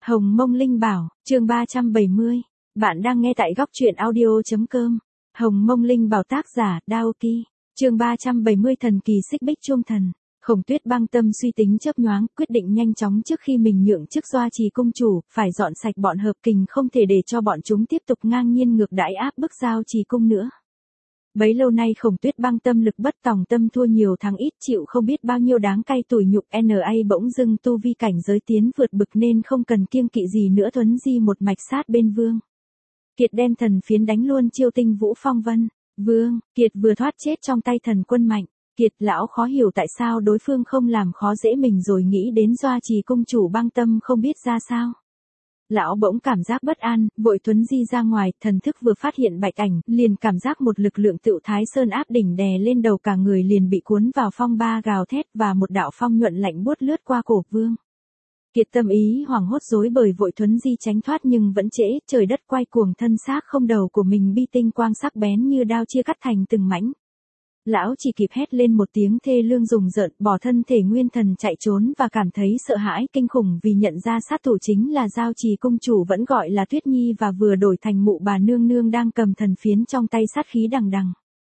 Hồng Mông Linh Bảo, chương 370. Bạn đang nghe tại góc truyện audio.com. Hồng Mông Linh Bảo tác giả, Daoki. Chương 370 Thần kỳ xích bích chuông thần. Khổng Tuyết Băng tâm suy tính chớp nhoáng, quyết định nhanh chóng trước khi mình nhượng chức Doa Trì cung chủ, phải dọn sạch bọn hợp kình, không thể để cho bọn chúng tiếp tục ngang nhiên ngược đãi áp bức Giao Trì cung nữa. Bấy lâu nay Khổng Tuyết Băng tâm lực bất tòng tâm thua nhiều thắng ít, chịu không biết bao nhiêu đáng cay tủi nhục, NA bỗng dưng tu vi cảnh giới tiến vượt bực nên không cần kiêng kỵ gì nữa, thuấn di một mạch sát bên Vương Kiệt, đem thần phiến đánh luôn chiêu Tinh Vũ Phong Vân. Vương Kiệt vừa thoát chết trong tay thần quân Mạnh Kiệt, lão khó hiểu tại sao đối phương không làm khó dễ mình, rồi nghĩ đến Doa Trì cung chủ Băng tâm không biết ra sao. Lão bỗng cảm giác bất an, vội thuấn di ra ngoài, thần thức vừa phát hiện bạch ảnh, liền cảm giác một lực lượng tựu Thái Sơn áp đỉnh đè lên đầu, cả người liền bị cuốn vào phong ba gào thét, và một đạo phong nhuận lạnh buốt lướt qua cổ Vương Kiệt. Tâm ý hoảng hốt rối bời, vội thuấn di tránh thoát nhưng vẫn trễ, trời đất quay cuồng, thân xác không đầu của mình bi tinh quang sắc bén như đao chia cắt thành từng mảnh. Lão chỉ kịp hét lên một tiếng thê lương rùng rợn, bỏ thân thể nguyên thần chạy trốn, và cảm thấy sợ hãi kinh khủng vì nhận ra sát thủ chính là Giao Trì cung chủ vẫn gọi là Tuyết Nhi, và vừa đổi thành mụ bà nương nương đang cầm thần phiến trong tay, sát khí đằng đằng.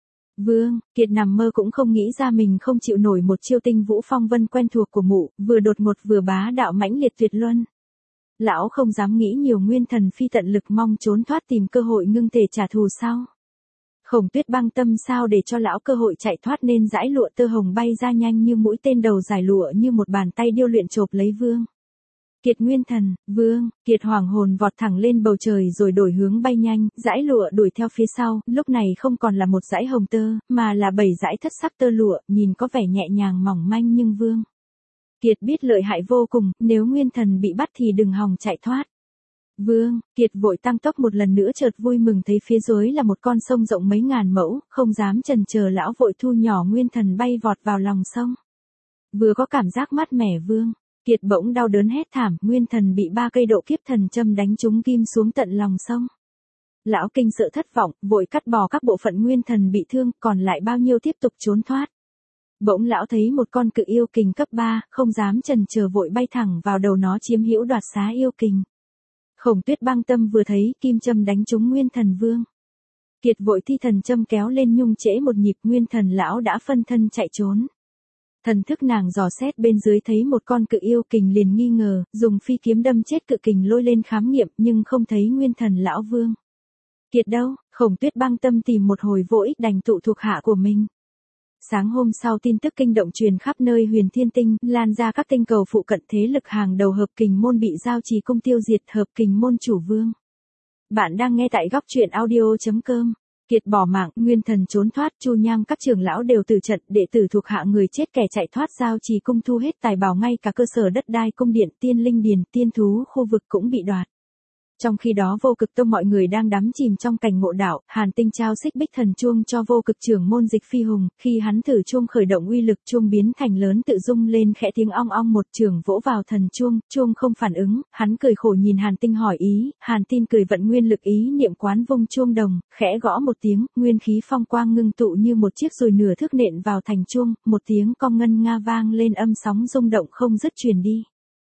Vương Kiệt nằm mơ cũng không nghĩ ra mình không chịu nổi một chiêu Tinh Vũ Phong Vân quen thuộc của mụ, vừa đột ngột vừa bá đạo mãnh liệt tuyệt luân. Lão không dám nghĩ nhiều, nguyên thần phi tận lực mong trốn thoát, tìm cơ hội ngưng thể trả thù sau. Khổng Tuyết Băng tâm sao để cho lão cơ hội chạy thoát, nên dãi lụa tơ hồng bay ra nhanh như mũi tên, đầu dài lụa như một bàn tay điêu luyện chộp lấy Vương Kiệt nguyên thần. Vương Kiệt hoàng hồn vọt thẳng lên bầu trời rồi đổi hướng bay nhanh, dãi lụa đuổi theo phía sau, lúc này không còn là một dải hồng tơ, mà là 7 dải thất sắc tơ lụa, nhìn có vẻ nhẹ nhàng mỏng manh, nhưng Vương Kiệt biết lợi hại vô cùng, nếu nguyên thần bị bắt thì đừng hòng chạy thoát. Vương Kiệt vội tăng tốc một lần nữa, chợt vui mừng thấy phía dưới là một con sông rộng mấy ngàn mẫu, không dám chần chờ, lão vội thu nhỏ nguyên thần bay vọt vào lòng sông. Vừa có cảm giác mát mẻ, Vương Kiệt bỗng đau đớn hét thảm, nguyên thần bị 3 cây độ kiếp thần châm đánh trúng kim xuống tận lòng sông. Lão kinh sợ thất vọng, vội cắt bỏ các bộ phận nguyên thần bị thương, còn lại bao nhiêu tiếp tục trốn thoát. Bỗng lão thấy một con cự yêu kình cấp 3, không dám chần chờ vội bay thẳng vào đầu nó, chiếm hữu đoạt xá yêu kình. Khổng Tuyết Băng tâm vừa thấy kim châm đánh trúng nguyên thần Vương Kiệt, vội thi thần châm kéo lên, nhung trễ một nhịp, nguyên thần lão đã phân thân chạy trốn. Thần thức nàng dò xét bên dưới thấy một con cự yêu kình, liền nghi ngờ, dùng phi kiếm đâm chết cự kình, lôi lên khám nghiệm, nhưng không thấy nguyên thần lão Vương Kiệt đâu. Khổng Tuyết Băng tâm tìm một hồi vô ích, đành tụ thuộc hạ của mình. Sáng hôm sau, tin tức kinh động truyền khắp nơi Huyền Thiên Tinh, lan ra các tinh cầu phụ cận, thế lực hàng đầu hợp kình môn bị Giao Trì cung tiêu diệt, hợp kình môn chủ Vương. Bạn đang nghe tại góc truyện audio.com. Kiệt bỏ mạng, nguyên thần trốn thoát, Chu Nham các trưởng lão đều tử trận, đệ tử thuộc hạ người chết kẻ chạy thoát, Giao Trì cung thu hết tài bảo, ngay cả cơ sở đất đai, cung điện, tiên linh điền, tiên thú khu vực cũng bị đoạt. Trong khi đó Vô Cực Tông mọi người đang đắm chìm trong cảnh ngộ đạo, Hàn Tinh trao xích bích thần chuông cho Vô Cực trưởng môn Dịch Phi Hùng, khi hắn thử chuông khởi động uy lực, chuông biến thành lớn tự rung lên khẽ, tiếng ong ong, một chưởng vỗ vào thần chuông, chuông không phản ứng, hắn cười khổ nhìn Hàn Tinh hỏi ý, Hàn Tinh cười vận nguyên lực ý niệm quán vung chuông đồng, khẽ gõ một tiếng, nguyên khí phong quang ngưng tụ như một chiếc rồi nửa thước nện vào thành chuông, một tiếng cong ngân nga vang lên, âm sóng rung động không dứt truyền đi.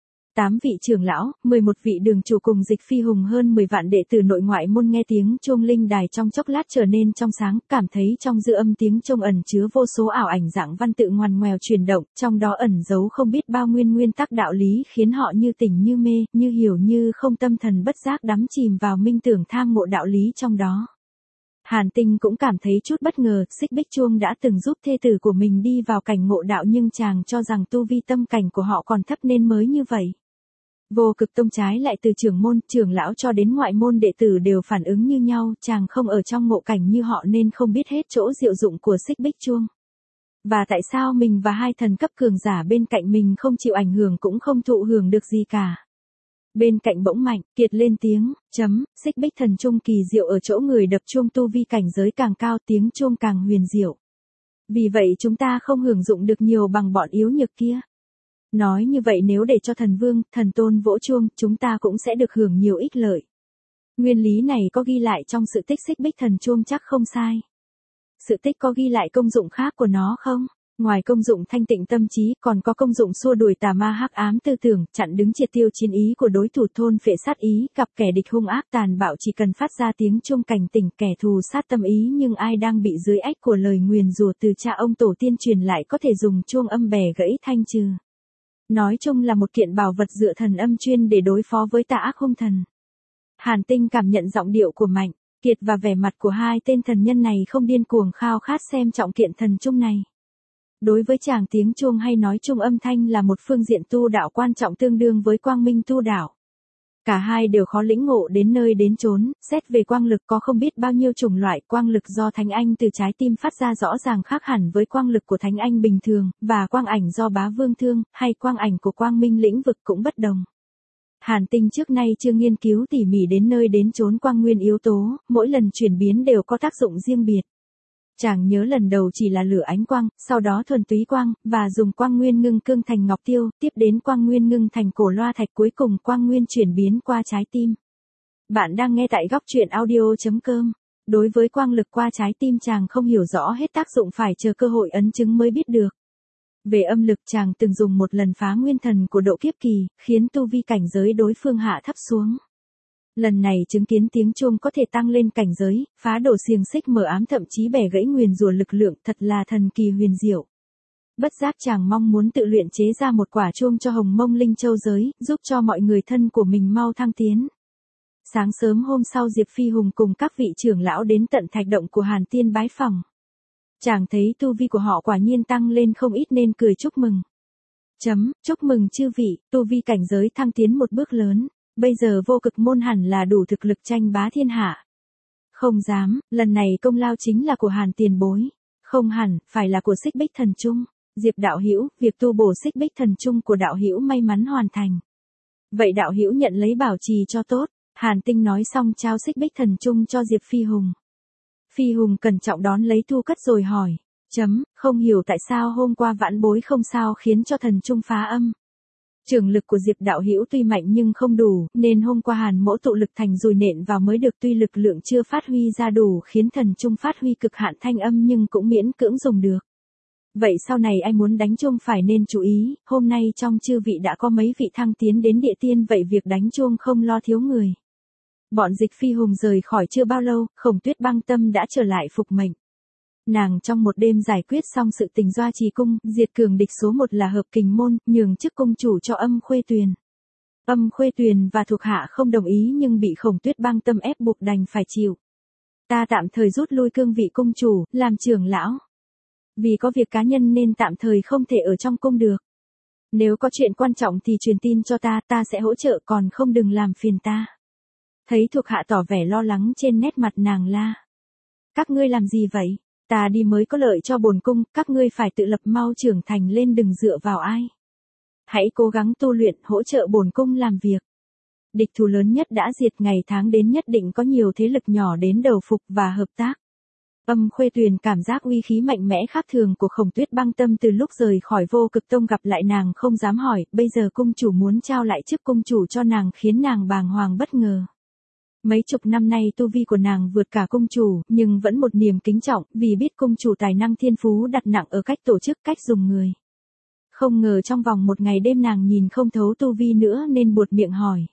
8 vị trưởng lão, 11 vị đường chủ cùng Dịch Phi Hùng, hơn 10 vạn đệ tử nội ngoại môn nghe tiếng chuông linh đài trong chốc lát trở nên trong sáng, cảm thấy trong dư âm tiếng chuông ẩn chứa vô số ảo ảnh dạng văn tự ngoằn ngoèo chuyển động, trong đó ẩn giấu không biết bao nguyên tắc đạo lý, khiến họ như tỉnh như mê, như hiểu như không, tâm thần bất giác đắm chìm vào minh tưởng tham ngộ đạo lý trong đó. Hàn Tinh cũng cảm thấy chút bất ngờ, xích bích chuông đã từng giúp thê tử của mình đi vào cảnh ngộ đạo, nhưng chàng cho rằng tu vi tâm cảnh của họ còn thấp nên mới như vậy. Vô Cực Tông trái lại, từ trưởng môn, trưởng lão cho đến ngoại môn đệ tử đều phản ứng như nhau, chàng không ở trong ngộ cảnh như họ nên không biết hết chỗ diệu dụng của xích bích chuông. Và tại sao mình và 2 thần cấp cường giả bên cạnh mình không chịu ảnh hưởng, cũng không thụ hưởng được gì cả. Bên cạnh bỗng Mạnh Kiệt lên tiếng, xích bích thần chuông kỳ diệu ở chỗ người đập chuông tu vi cảnh giới càng cao, tiếng chuông càng huyền diệu. Vì vậy chúng ta không hưởng dụng được nhiều bằng bọn yếu nhược kia. Nói như vậy nếu để cho thần vương, thần tôn vỗ chuông, chúng ta cũng sẽ được hưởng nhiều ích lợi. Nguyên lý này có ghi lại trong sự tích xích bích thần chuông chắc không sai. Sự tích có ghi lại công dụng khác của nó không? Ngoài công dụng thanh tịnh tâm trí, còn có công dụng xua đuổi tà ma hắc ám tư tưởng, chặn đứng triệt tiêu chiến ý của đối thủ, thôn phệ sát ý, gặp kẻ địch hung ác tàn bạo chỉ cần phát ra tiếng chuông cảnh tỉnh kẻ thù sát tâm ý, nhưng ai đang bị dưới ách của lời nguyền rủa từ cha ông tổ tiên truyền lại có thể dùng chuông âm bẻ gãy thanh trừ. Nói chung là một kiện bảo vật dựa thần âm chuyên để đối phó với tà ác hung thần. Hàn Tinh cảm nhận giọng điệu của Mạnh Kiệt và vẻ mặt của hai tên thần nhân này không điên cuồng khao khát xem trọng kiện thần chung này. Đối với chàng, tiếng chuông hay nói chung âm thanh là một phương diện tu đạo quan trọng tương đương với quang minh tu đạo. Cả hai đều khó lĩnh ngộ đến nơi đến chốn, xét về quang lực có không biết bao nhiêu chủng loại, quang lực do Thánh Anh từ trái tim phát ra rõ ràng khác hẳn với quang lực của Thánh Anh bình thường, và quang ảnh do Bá Vương Thương, hay quang ảnh của quang minh lĩnh vực cũng bất đồng. Hàn Tinh trước nay chưa nghiên cứu tỉ mỉ đến nơi đến chốn quang nguyên yếu tố, mỗi lần chuyển biến đều có tác dụng riêng biệt. Chàng nhớ lần đầu chỉ là lửa ánh quang, sau đó thuần túy quang, và dùng quang nguyên ngưng cương thành ngọc tiêu, tiếp đến quang nguyên ngưng thành cổ loa thạch, cuối cùng quang nguyên chuyển biến qua trái tim. Bạn đang nghe tại góc truyện audio.com. Đối với quang lực qua trái tim chàng không hiểu rõ hết tác dụng, phải chờ cơ hội ấn chứng mới biết được. Về âm lực, chàng từng dùng một lần phá nguyên thần của độ kiếp kỳ, khiến tu vi cảnh giới đối phương hạ thấp xuống. Lần này chứng kiến tiếng chuông có thể tăng lên cảnh giới, phá đổ xiềng xích mờ ám, thậm chí bẻ gãy nguyền rủa lực lượng, thật là thần kỳ huyền diệu. Bất giác chàng mong muốn tự luyện chế ra một quả chuông cho Hồng Mông Linh Châu giới, giúp cho mọi người thân của mình mau thăng tiến. Sáng sớm hôm sau, Diệp Phi Hùng cùng các vị trưởng lão đến tận thạch động của Hàn Tiên bái phỏng. Chàng thấy tu vi của họ quả nhiên tăng lên không ít nên cười chúc mừng. Chúc mừng chư vị, tu vi cảnh giới thăng tiến một bước lớn. Bây giờ vô cực môn hẳn là đủ thực lực tranh bá thiên hạ. Không dám, lần này công lao chính là của Hàn tiền bối. Không hẳn, phải là của Xích Bích Thần Chung. Diệp đạo hữu, việc tu bổ Xích Bích Thần Chung của đạo hữu may mắn hoàn thành. Vậy đạo hữu nhận lấy bảo trì cho tốt. Hàn Tinh nói xong trao Xích Bích Thần Chung cho Diệp Phi Hùng. Phi Hùng cẩn trọng đón lấy thu cất rồi hỏi. Không hiểu tại sao hôm qua vãn bối không sao khiến cho thần Chung phá âm. Trường lực của Diệp đạo hữu tuy mạnh nhưng không đủ, nên hôm qua Hàn mỗ tụ lực thành dùi nện vào mới được, tuy lực lượng chưa phát huy ra đủ khiến thần Chung phát huy cực hạn thanh âm nhưng cũng miễn cưỡng dùng được. Vậy sau này ai muốn đánh chuông phải nên chú ý, hôm nay trong chư vị đã có mấy vị thăng tiến đến địa tiên, vậy việc đánh chuông không lo thiếu người. Bọn Dịch Phi Hùng rời khỏi chưa bao lâu, Khổng Tuyết Băng Tâm đã trở lại phục mệnh. Nàng trong một đêm giải quyết xong sự tình Doa Trì Cung, diệt cường địch số 1 là Hợp Kình Môn, nhường chức cung chủ cho Âm Khuê Tuyền. Âm Khuê Tuyền và thuộc hạ không đồng ý nhưng bị Khổng Tuyết Băng Tâm ép buộc đành phải chịu. Ta tạm thời rút lui cương vị cung chủ, làm trưởng lão. Vì có việc cá nhân nên tạm thời không thể ở trong cung được. Nếu có chuyện quan trọng thì truyền tin cho ta, ta sẽ hỗ trợ, còn không đừng làm phiền ta. Thấy thuộc hạ tỏ vẻ lo lắng trên nét mặt, nàng la. Các ngươi làm gì vậy? Ta đi mới có lợi cho bổn cung, các ngươi phải tự lập, mau trưởng thành lên, đừng dựa vào ai. Hãy cố gắng tu luyện, hỗ trợ bổn cung làm việc. Địch thù lớn nhất đã diệt, ngày tháng đến nhất định có nhiều thế lực nhỏ đến đầu phục và hợp tác. Âm Khuê Tuyền cảm giác uy khí mạnh mẽ khác thường của Khổng Tuyết Băng Tâm từ lúc rời khỏi Vô Cực Tông, gặp lại nàng không dám hỏi, bây giờ cung chủ muốn trao lại chức cung chủ cho nàng khiến nàng bàng hoàng bất ngờ. Mấy chục năm nay tu vi của nàng vượt cả cung chủ, nhưng vẫn một niềm kính trọng, vì biết cung chủ tài năng thiên phú đặt nặng ở cách tổ chức, cách dùng người. Không ngờ trong vòng một ngày đêm nàng nhìn không thấu tu vi nữa nên buột miệng hỏi.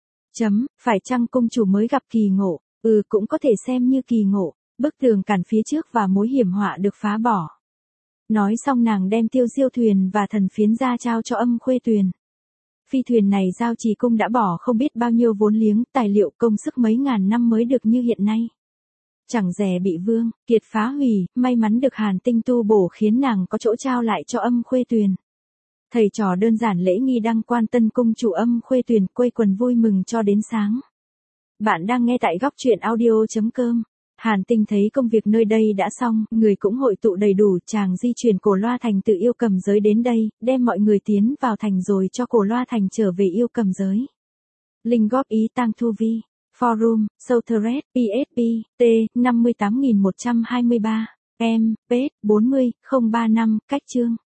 Phải chăng cung chủ mới gặp kỳ ngộ? Cũng có thể xem như kỳ ngộ. Bức tường cản phía trước và mối hiểm họa được phá bỏ. Nói xong nàng đem Tiêu Diêu thuyền và thần phiến ra trao cho Âm Khuê Tuyền. Phi thuyền này Giao Trì Cung đã bỏ không biết bao nhiêu vốn liếng, tài liệu, công sức mấy ngàn năm mới được như hiện nay. Chẳng dè bị Vương Kiệt phá hủy, may mắn được Hàn Tinh tu bổ khiến nàng có chỗ trao lại cho Âm Khuê Tuyền. Thầy trò đơn giản lễ nghi đăng quan tân cung chủ Âm Khuê Tuyền quây quần vui mừng cho đến sáng. Bạn đang nghe tại góc truyện audio.com. Hàn Tinh thấy công việc nơi đây đã xong, người cũng hội tụ đầy đủ, chàng di chuyển Cổ Loa Thành từ Yêu Cầm Giới đến đây, đem mọi người tiến vào thành rồi cho Cổ Loa Thành trở về Yêu Cầm Giới. Linh góp ý tăng thu vi. Forum, Southred, PSP, T, 58123, M, Page, 40, 035, cách chương.